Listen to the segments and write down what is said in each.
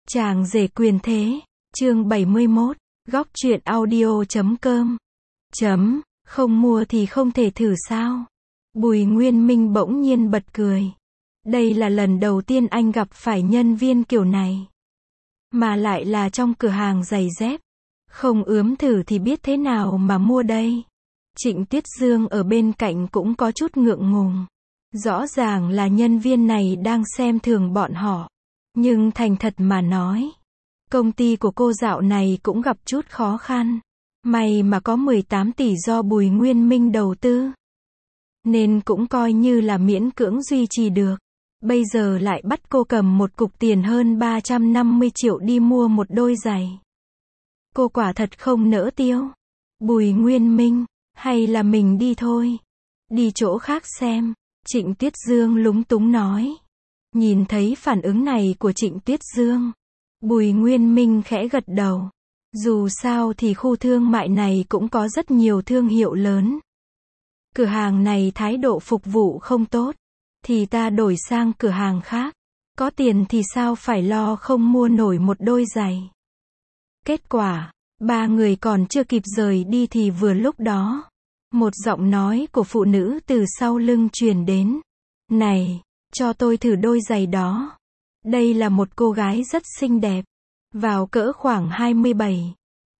Chàng rể quyền thế, chương 71, góc truyện audio.com. Không mua thì không thể thử sao? Bùi Nguyên Minh bỗng nhiên bật cười. Đây là lần đầu tiên anh gặp phải nhân viên kiểu này. Mà lại là trong cửa hàng giày dép. Không ướm thử thì biết thế nào mà mua đây. Trịnh Tuyết Dương ở bên cạnh cũng có chút ngượng ngùng. Rõ ràng là nhân viên này đang xem thường bọn họ. Nhưng thành thật mà nói, công ty của cô dạo này cũng gặp chút khó khăn. May mà có 18 tỷ do Bùi Nguyên Minh đầu tư. Nên cũng coi như là miễn cưỡng duy trì được. Bây giờ lại bắt cô cầm một cục tiền hơn 350 triệu đi mua một đôi giày. Cô quả thật không nỡ tiêu. Bùi Nguyên Minh, hay là mình đi thôi. Đi chỗ khác xem. Trịnh Tuyết Dương lúng túng nói. Nhìn thấy phản ứng này của Trịnh Tuyết Dương, Bùi Nguyên Minh khẽ gật đầu. Dù sao thì khu thương mại này cũng có rất nhiều thương hiệu lớn. Cửa hàng này thái độ phục vụ không tốt, thì ta đổi sang cửa hàng khác. Có tiền thì sao phải lo không mua nổi một đôi giày. Kết quả, ba người còn chưa kịp rời đi thì vừa lúc đó, một giọng nói của phụ nữ từ sau lưng truyền đến. Này, cho tôi thử đôi giày đó. Đây là một cô gái rất xinh đẹp, vào cỡ khoảng 27,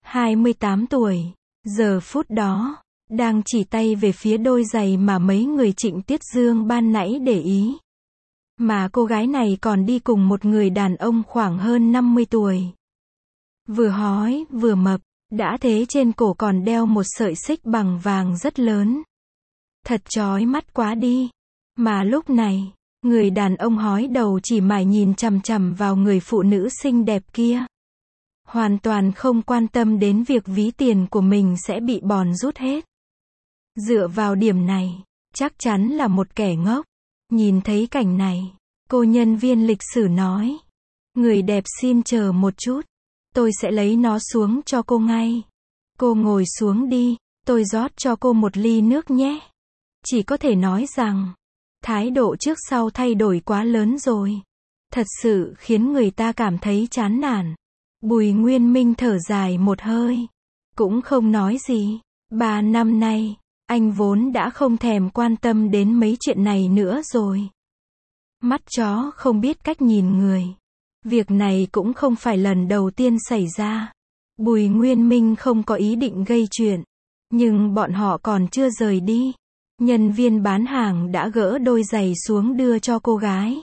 28 tuổi. Giờ phút đó, đang chỉ tay về phía đôi giày mà mấy người Trịnh Tuyết Dương ban nãy để ý. Mà cô gái này còn đi cùng một người đàn ông khoảng hơn 50 tuổi. Vừa hói, vừa mập, đã thế trên cổ còn đeo một sợi xích bằng vàng rất lớn. Thật chói mắt quá đi. Mà lúc này, người đàn ông hói đầu chỉ mải nhìn chằm chằm vào người phụ nữ xinh đẹp kia. Hoàn toàn không quan tâm đến việc ví tiền của mình sẽ bị bòn rút hết. Dựa vào điểm này, chắc chắn là một kẻ ngốc. Nhìn thấy cảnh này, cô nhân viên lịch sử nói. Người đẹp xin chờ một chút. Tôi sẽ lấy nó xuống cho cô ngay. Cô ngồi xuống đi, tôi rót cho cô một ly nước nhé. Chỉ có thể nói rằng, thái độ trước sau thay đổi quá lớn rồi. Thật sự khiến người ta cảm thấy chán nản. Bùi Nguyên Minh thở dài một hơi. Cũng không nói gì. 3 năm nay, anh vốn đã không thèm quan tâm đến mấy chuyện này nữa rồi. Mắt chó không biết cách nhìn người. Việc này cũng không phải lần đầu tiên xảy ra. Bùi Nguyên Minh không có ý định gây chuyện. Nhưng bọn họ còn chưa rời đi. Nhân viên bán hàng đã gỡ đôi giày xuống đưa cho cô gái.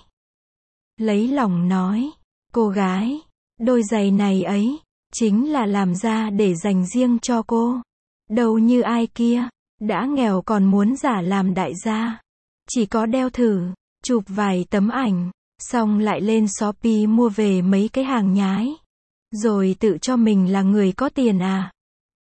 Lấy lòng nói. Cô gái, đôi giày này ấy, chính là làm ra để dành riêng cho cô. Đâu như ai kia, đã nghèo còn muốn giả làm đại gia. Chỉ có đeo thử, chụp vài tấm ảnh, xong lại lên Shopee mua về mấy cái hàng nhái. Rồi tự cho mình là người có tiền à.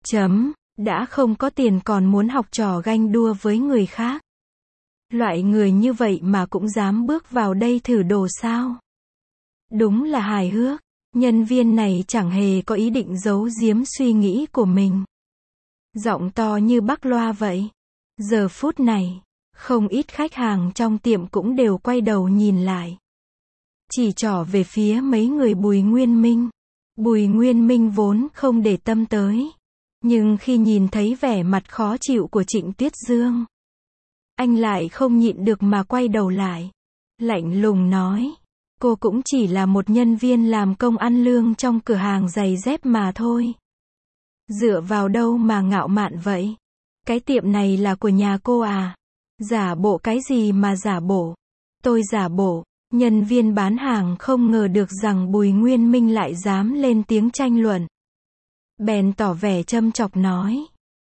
Đã không có tiền còn muốn học trò ganh đua với người khác. Loại người như vậy mà cũng dám bước vào đây thử đồ sao? Đúng là hài hước. Nhân viên này chẳng hề có ý định giấu giếm suy nghĩ của mình. Giọng to như bắc loa vậy. Giờ phút này, không ít khách hàng trong tiệm cũng đều quay đầu nhìn lại. Chỉ trỏ về phía mấy người Bùi Nguyên Minh. Bùi Nguyên Minh vốn không để tâm tới. Nhưng khi nhìn thấy vẻ mặt khó chịu của Trịnh Tuyết Dương, anh lại không nhịn được mà quay đầu lại. Lạnh lùng nói. Cô cũng chỉ là một nhân viên làm công ăn lương trong cửa hàng giày dép mà thôi. Dựa vào đâu mà ngạo mạn vậy? Cái tiệm này là của nhà cô à? Giả bộ cái gì mà giả bộ? Tôi giả bộ. Nhân viên bán hàng không ngờ được rằng Bùi Nguyên Minh lại dám lên tiếng tranh luận. Bèn tỏ vẻ châm chọc nói.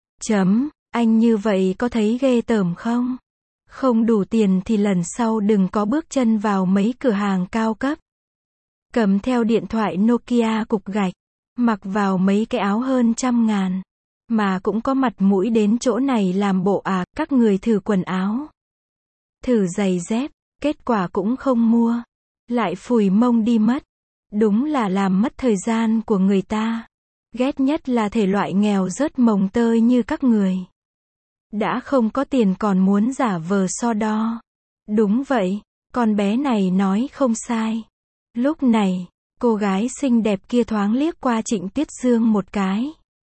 Anh như vậy có thấy ghê tởm không? Không đủ tiền thì lần sau đừng có bước chân vào mấy cửa hàng cao cấp. Cầm theo điện thoại Nokia cục gạch, mặc vào mấy cái áo hơn 100.000. Mà cũng có mặt mũi đến chỗ này làm bộ à, các người thử quần áo. Thử giày dép, kết quả cũng không mua. Lại phủi mông đi mất. Đúng là làm mất thời gian của người ta. Ghét nhất là thể loại nghèo rớt mồng tơi như các người. Đã không có tiền còn muốn giả vờ so đo. Đúng vậy, con bé này nói không sai. Lúc này, Cô gái xinh đẹp kia thoáng liếc qua Trịnh Tuyết Dương một cái.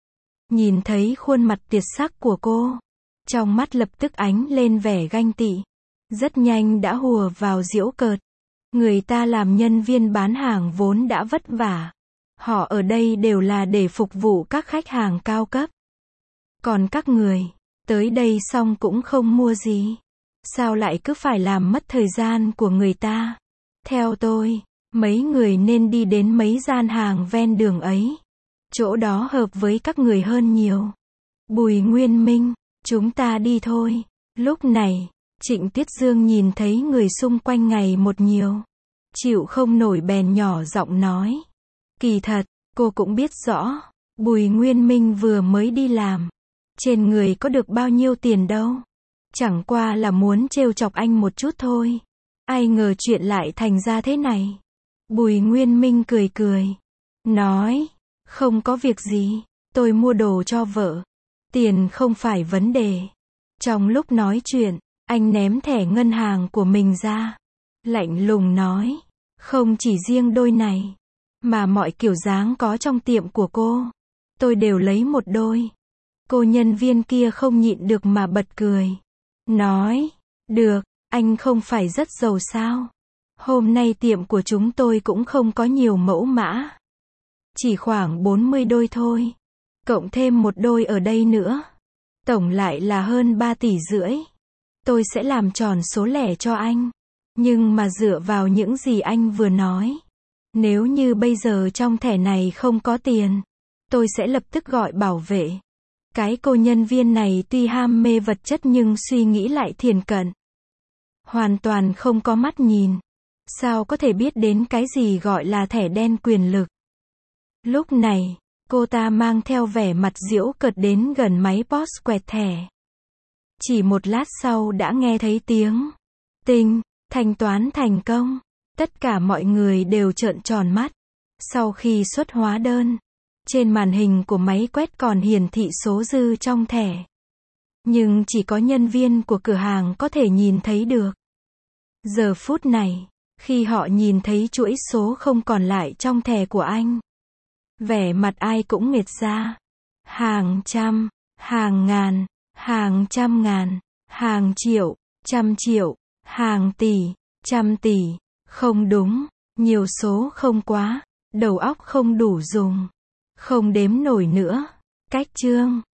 Nhìn thấy khuôn mặt tuyệt sắc của cô, trong mắt lập tức ánh lên vẻ ganh tị. Rất nhanh đã hùa vào giễu cợt. Người ta làm nhân viên bán hàng vốn đã vất vả. Họ ở đây đều là để phục vụ các khách hàng cao cấp. Còn các người, tới đây xong cũng không mua gì. Sao lại cứ phải làm mất thời gian của người ta? Theo tôi, mấy người nên đi đến mấy gian hàng ven đường ấy. Chỗ đó hợp với các người hơn nhiều. Bùi Nguyên Minh, chúng ta đi thôi. Lúc này, Trịnh Tuyết Dương nhìn thấy người xung quanh ngày một nhiều. Chịu không nổi bèn nhỏ giọng nói. Kỳ thật, cô cũng biết rõ, Bùi Nguyên Minh vừa mới đi làm. Trên người có được bao nhiêu tiền đâu. Chẳng qua là muốn trêu chọc anh một chút thôi. Ai ngờ chuyện lại thành ra thế này. Bùi Nguyên Minh cười cười. Nói, không có việc gì, tôi mua đồ cho vợ. Tiền không phải vấn đề. Trong lúc nói chuyện, anh ném thẻ ngân hàng của mình ra. Lạnh lùng nói, không chỉ riêng đôi này, mà mọi kiểu dáng có trong tiệm của cô, tôi đều lấy một đôi. Cô nhân viên kia không nhịn được mà bật cười. Nói, được, anh không phải rất giàu sao? Hôm nay tiệm của chúng tôi cũng không có nhiều mẫu mã. Chỉ khoảng 40 đôi thôi. Cộng thêm một đôi ở đây nữa. Tổng lại là hơn 3,5 tỷ. Tôi sẽ làm tròn số lẻ cho anh. Nhưng mà dựa vào những gì anh vừa nói, nếu như bây giờ trong thẻ này không có tiền, tôi sẽ lập tức gọi bảo vệ. Cái cô nhân viên này tuy ham mê vật chất nhưng suy nghĩ lại thiền cận. Hoàn toàn không có mắt nhìn. Sao có thể biết đến cái gì gọi là thẻ đen quyền lực. Lúc này, cô ta mang theo vẻ mặt giễu cợt đến gần máy POS quẹt thẻ. Chỉ một lát sau đã nghe thấy tiếng tinh, thanh toán thành công. Tất cả mọi người đều trợn tròn mắt. Sau khi xuất hóa đơn, trên màn hình của máy quét còn hiển thị số dư trong thẻ. Nhưng chỉ có nhân viên của cửa hàng có thể nhìn thấy được. Giờ phút này, khi họ nhìn thấy chuỗi số không còn lại trong thẻ của anh, vẻ mặt ai cũng nghệt ra. Hàng trăm, hàng ngàn, hàng trăm ngàn, hàng triệu, trăm triệu, hàng tỷ, trăm tỷ. Không đúng, nhiều số không quá, đầu óc không đủ dùng. Không đếm nổi nữa. Cách chương